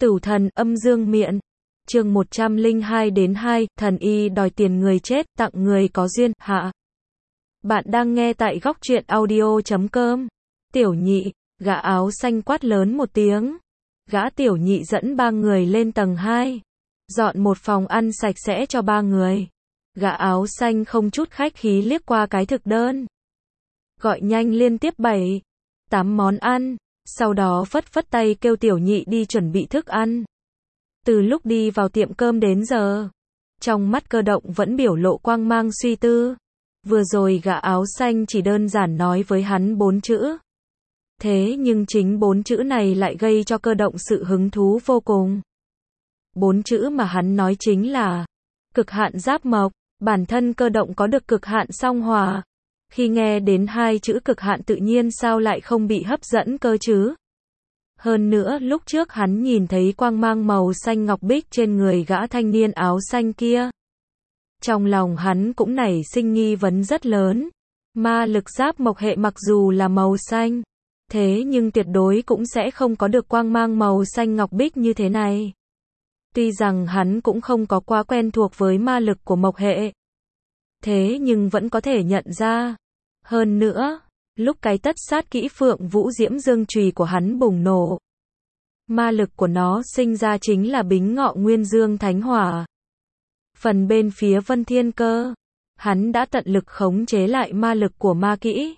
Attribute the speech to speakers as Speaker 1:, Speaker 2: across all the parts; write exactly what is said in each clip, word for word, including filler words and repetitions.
Speaker 1: Tửu thần, âm dương miện. Chương một trăm lẻ hai đến hai, thần y đòi tiền người chết, tặng người có duyên, hạ. Bạn đang nghe tại góc truyện audio chấm com. Tiểu nhị, gã áo xanh quát lớn một tiếng. Gã tiểu nhị dẫn ba người lên tầng hai. Dọn một phòng ăn sạch sẽ cho ba người. Gã áo xanh không chút khách khí liếc qua cái thực đơn. Gọi nhanh liên tiếp bảy, tám món ăn. Sau đó phất phất tay kêu tiểu nhị đi chuẩn bị thức ăn. Từ lúc đi vào tiệm cơm đến giờ, trong mắt Cơ Động vẫn biểu lộ quang mang suy tư. Vừa rồi gã áo xanh chỉ đơn giản nói với hắn bốn chữ. Thế nhưng chính bốn chữ này lại gây cho Cơ Động sự hứng thú vô cùng. Bốn chữ mà hắn nói chính là cực hạn giáp mộc. Bản thân Cơ Động có được cực hạn song hỏa. Khi nghe đến hai chữ cực hạn tự nhiên sao lại không bị hấp dẫn cơ chứ? Hơn nữa lúc trước hắn nhìn thấy quang mang màu xanh ngọc bích trên người gã thanh niên áo xanh kia. Trong lòng hắn cũng nảy sinh nghi vấn rất lớn. Ma lực giáp mộc hệ mặc dù là màu xanh, thế nhưng tuyệt đối cũng sẽ không có được quang mang màu xanh ngọc bích như thế này. Tuy rằng hắn cũng không có quá quen thuộc với ma lực của mộc hệ, thế nhưng vẫn có thể nhận ra. Hơn nữa, lúc cái tất sát kỹ Phượng Vũ Diễm Dương chùy của hắn bùng nổ, ma lực của nó sinh ra chính là Bính Ngọ Nguyên Dương Thánh Hỏa. Phần bên phía Vân Thiên Cơ, hắn đã tận lực khống chế lại ma lực của ma kỹ,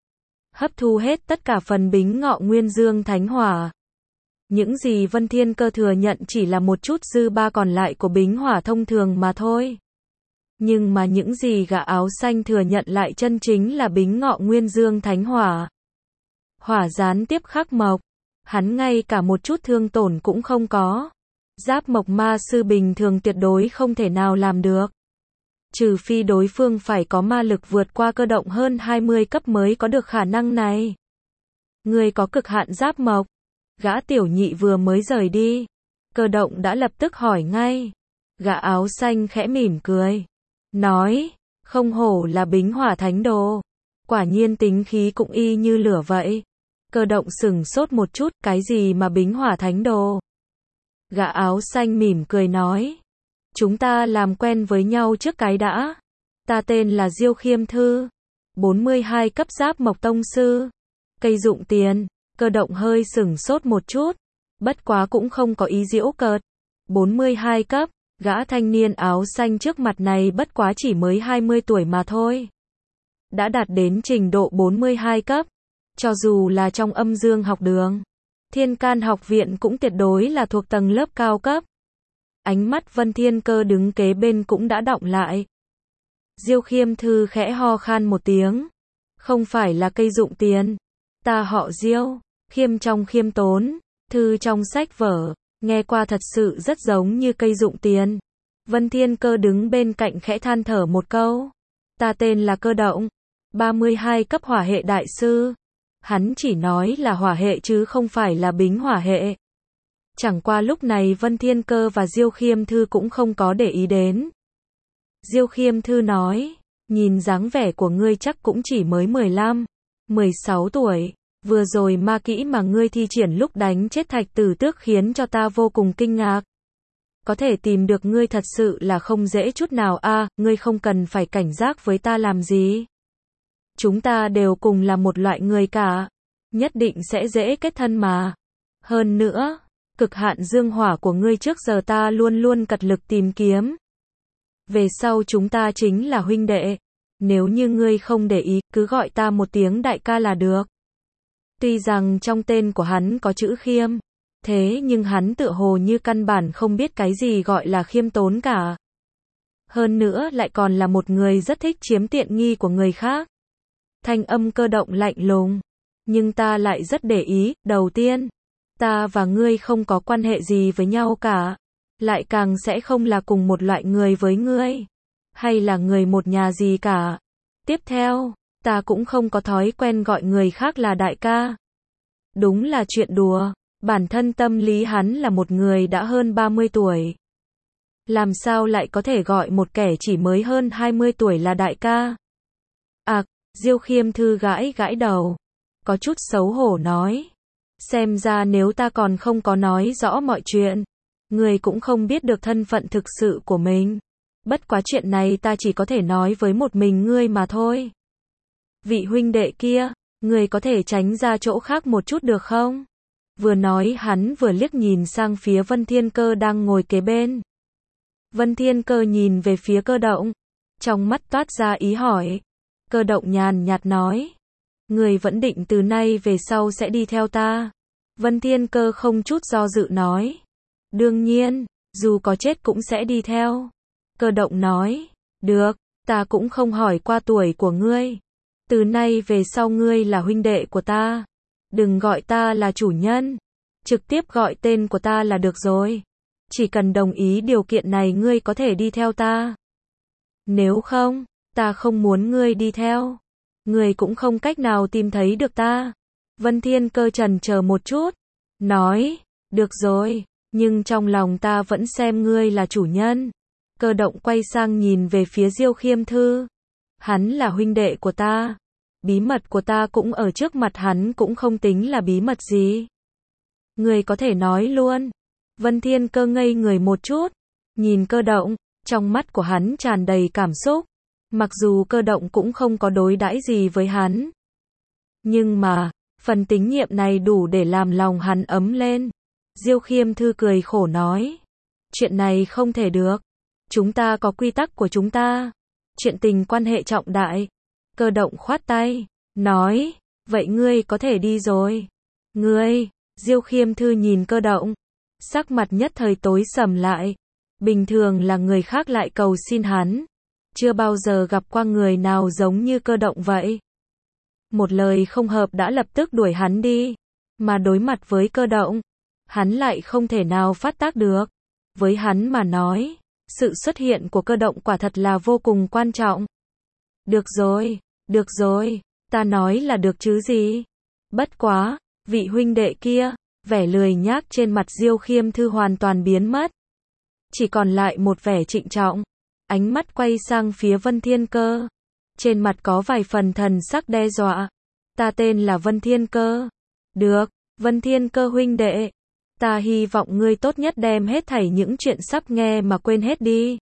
Speaker 1: hấp thu hết tất cả phần Bính Ngọ Nguyên Dương Thánh Hỏa. Những gì Vân Thiên Cơ thừa nhận chỉ là một chút dư ba còn lại của Bính Hỏa thông thường mà thôi. Nhưng mà những gì gã áo xanh thừa nhận lại chân chính là Bính Ngọ Nguyên Dương Thánh Hỏa. Hỏa gián tiếp khắc mộc. Hắn ngay cả một chút thương tổn cũng không có. Giáp mộc ma sư bình thường tuyệt đối không thể nào làm được. Trừ phi đối phương phải có ma lực vượt qua Cơ Động hơn hai mươi cấp mới có được khả năng này. Người có cực hạn giáp mộc. Gã tiểu nhị vừa mới rời đi, Cơ Động đã lập tức hỏi ngay. Gã áo xanh khẽ mỉm cười, nói, không hổ là Bính Hỏa Thánh Đồ. Quả nhiên tính khí cũng y như lửa vậy. Cơ Động sửng sốt một chút, cái gì mà Bính Hỏa Thánh Đồ? Gã áo xanh mỉm cười nói, chúng ta làm quen với nhau trước cái đã. Ta tên là Diêu Khiêm Thư, bốn mươi hai cấp giáp mộc tông sư. Cây dụng tiền. Cơ Động hơi sửng sốt một chút, bất quá cũng không có ý giễu cợt. bốn mươi hai cấp. Gã thanh niên áo xanh trước mặt này bất quá chỉ mới hai mươi tuổi mà thôi. Đã đạt đến trình độ bốn mươi hai cấp. Cho dù là trong âm dương học đường, Thiên Can học viện cũng tuyệt đối là thuộc tầng lớp cao cấp. Ánh mắt Vân Thiên Cơ đứng kế bên cũng đã đọng lại. Diêu Khiêm Thư khẽ ho khan một tiếng. Không phải là cây dụng tiền. Ta họ Diêu, khiêm trong khiêm tốn, thư trong sách vở. Nghe qua thật sự rất giống như cây dụng tiền. Vân Thiên Cơ đứng bên cạnh khẽ than thở một câu. Ta tên là Cơ Động, ba mươi hai cấp hỏa hệ đại sư. Hắn chỉ nói là hỏa hệ chứ không phải là Bính Hỏa hệ. Chẳng qua lúc này Vân Thiên Cơ và Diêu Khiêm Thư cũng không có để ý đến. Diêu Khiêm Thư nói, nhìn dáng vẻ của ngươi chắc cũng chỉ mới mười lăm, mười sáu tuổi. Vừa rồi ma kỹ mà ngươi thi triển lúc đánh chết Thạch Tử Tước khiến cho ta vô cùng kinh ngạc. Có thể tìm được ngươi thật sự là không dễ chút nào a, à, ngươi không cần phải cảnh giác với ta làm gì. Chúng ta đều cùng là một loại người cả, nhất định sẽ dễ kết thân mà. Hơn nữa, cực hạn dương hỏa của ngươi trước giờ ta luôn luôn cật lực tìm kiếm. Về sau chúng ta chính là huynh đệ. Nếu như ngươi không để ý, cứ gọi ta một tiếng đại ca là được. Tuy rằng trong tên của hắn có chữ khiêm, thế nhưng hắn tựa hồ như căn bản không biết cái gì gọi là khiêm tốn cả. Hơn nữa lại còn là một người rất thích chiếm tiện nghi của người khác. Thanh âm Cơ Động lạnh lùng. Nhưng ta lại rất để ý, đầu tiên, ta và ngươi không có quan hệ gì với nhau cả. Lại càng sẽ không là cùng một loại người với ngươi. Hay là người một nhà gì cả. Tiếp theo, ta cũng không có thói quen gọi người khác là đại ca. Đúng là chuyện đùa, bản thân tâm lý hắn là một người đã hơn ba mươi tuổi. Làm sao lại có thể gọi một kẻ chỉ mới hơn hai mươi tuổi là đại ca? À, Diêu Khiêm Thư gãi gãi đầu, có chút xấu hổ nói. Xem ra nếu ta còn không có nói rõ mọi chuyện, ngươi cũng không biết được thân phận thực sự của mình. Bất quá chuyện này ta chỉ có thể nói với một mình ngươi mà thôi. Vị huynh đệ kia, ngươi có thể tránh ra chỗ khác một chút được không? Vừa nói hắn vừa liếc nhìn sang phía Vân Thiên Cơ đang ngồi kế bên. Vân Thiên Cơ nhìn về phía Cơ Động, trong mắt toát ra ý hỏi. Cơ Động nhàn nhạt nói, ngươi vẫn định từ nay về sau sẽ đi theo ta? Vân Thiên Cơ không chút do dự nói, đương nhiên, dù có chết cũng sẽ đi theo. Cơ Động nói, được, ta cũng không hỏi qua tuổi của ngươi. Từ nay về sau ngươi là huynh đệ của ta. Đừng gọi ta là chủ nhân, trực tiếp gọi tên của ta là được rồi. Chỉ cần đồng ý điều kiện này ngươi có thể đi theo ta. Nếu không, ta không muốn ngươi đi theo. Ngươi cũng không cách nào tìm thấy được ta. Vân Thiên Cơ chần chờ một chút, nói, được rồi, nhưng trong lòng ta vẫn xem ngươi là chủ nhân. Cơ Động quay sang nhìn về phía Diêu Khiêm Thư. Hắn là huynh đệ của ta. Bí mật của ta cũng ở trước mặt hắn cũng không tính là bí mật gì. Ngươi có thể nói luôn. Vân Thiên Cơ ngây người một chút, nhìn Cơ Động, trong mắt của hắn tràn đầy cảm xúc. Mặc dù Cơ Động cũng không có đối đãi gì với hắn. Nhưng mà, phần tín nhiệm này đủ để làm lòng hắn ấm lên. Diêu Khiêm Thư cười khổ nói, chuyện này không thể được. Chúng ta có quy tắc của chúng ta. Chuyện tình quan hệ trọng đại. Cơ Động khoát tay, nói, vậy ngươi có thể đi rồi. Ngươi, Diêu Khiêm Thư nhìn Cơ Động, sắc mặt nhất thời tối sầm lại. Bình thường là người khác lại cầu xin hắn. Chưa bao giờ gặp qua người nào giống như Cơ Động vậy. Một lời không hợp đã lập tức đuổi hắn đi. Mà đối mặt với Cơ Động, hắn lại không thể nào phát tác được. Với hắn mà nói, sự xuất hiện của Cơ Động quả thật là vô cùng quan trọng. Được rồi, được rồi, ta nói là được chứ gì. Bất quá, vị huynh đệ kia, vẻ lười nhác trên mặt Diêu Khiêm Thư hoàn toàn biến mất. Chỉ còn lại một vẻ trịnh trọng. Ánh mắt quay sang phía Vân Thiên Cơ. Trên mặt có vài phần thần sắc đe dọa. Ta tên là Vân Thiên Cơ. Được, Vân Thiên Cơ huynh đệ. Ta hy vọng ngươi tốt nhất đem hết thảy những chuyện sắp nghe mà quên hết đi.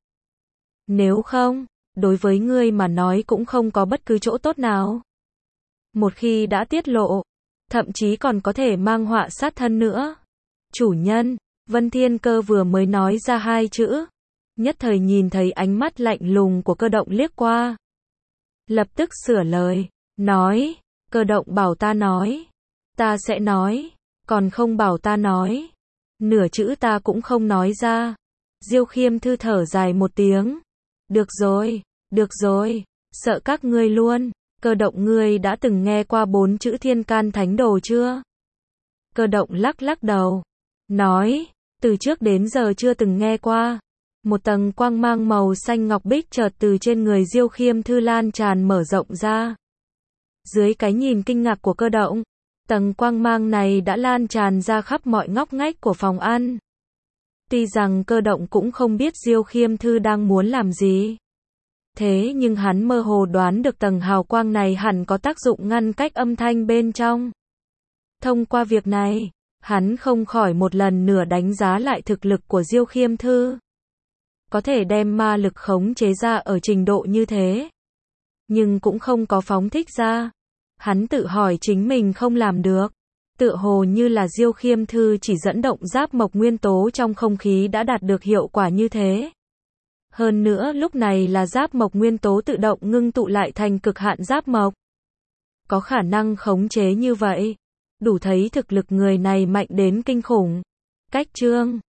Speaker 1: Nếu không, đối với ngươi mà nói cũng không có bất cứ chỗ tốt nào. Một khi đã tiết lộ, thậm chí còn có thể mang họa sát thân nữa. Chủ nhân, Vân Thiên Cơ vừa mới nói ra hai chữ. Nhất thời nhìn thấy ánh mắt lạnh lùng của Cơ Động liếc qua. Lập tức sửa lời, nói, Cơ Động bảo ta nói. Ta sẽ nói, còn không bảo ta nói. Nửa chữ ta cũng không nói ra. Diêu Khiêm Thư thở dài một tiếng. Được rồi, được rồi, sợ các ngươi luôn. Cơ Động ngươi đã từng nghe qua bốn chữ Thiên Can Thánh Đồ chưa? Cơ Động lắc lắc đầu, nói, từ trước đến giờ chưa từng nghe qua. Một tầng quang mang màu xanh ngọc bích chợt từ trên người Diêu Khiêm Thư lan tràn mở rộng ra. Dưới cái nhìn kinh ngạc của Cơ Động, tầng quang mang này đã lan tràn ra khắp mọi ngóc ngách của phòng ăn. Tuy rằng Cơ Động cũng không biết Diêu Khiêm Thư đang muốn làm gì. Thế nhưng hắn mơ hồ đoán được tầng hào quang này hẳn có tác dụng ngăn cách âm thanh bên trong. Thông qua việc này, hắn không khỏi một lần nữa đánh giá lại thực lực của Diêu Khiêm Thư. Có thể đem ma lực khống chế ra ở trình độ như thế. Nhưng cũng không có phóng thích ra. Hắn tự hỏi chính mình không làm được. Tựa hồ như là Diêu Khiêm Thư chỉ dẫn động giáp mộc nguyên tố trong không khí đã đạt được hiệu quả như thế. Hơn nữa lúc này là giáp mộc nguyên tố tự động ngưng tụ lại thành cực hạn giáp mộc. Có khả năng khống chế như vậy. Đủ thấy thực lực người này mạnh đến kinh khủng. Cách chương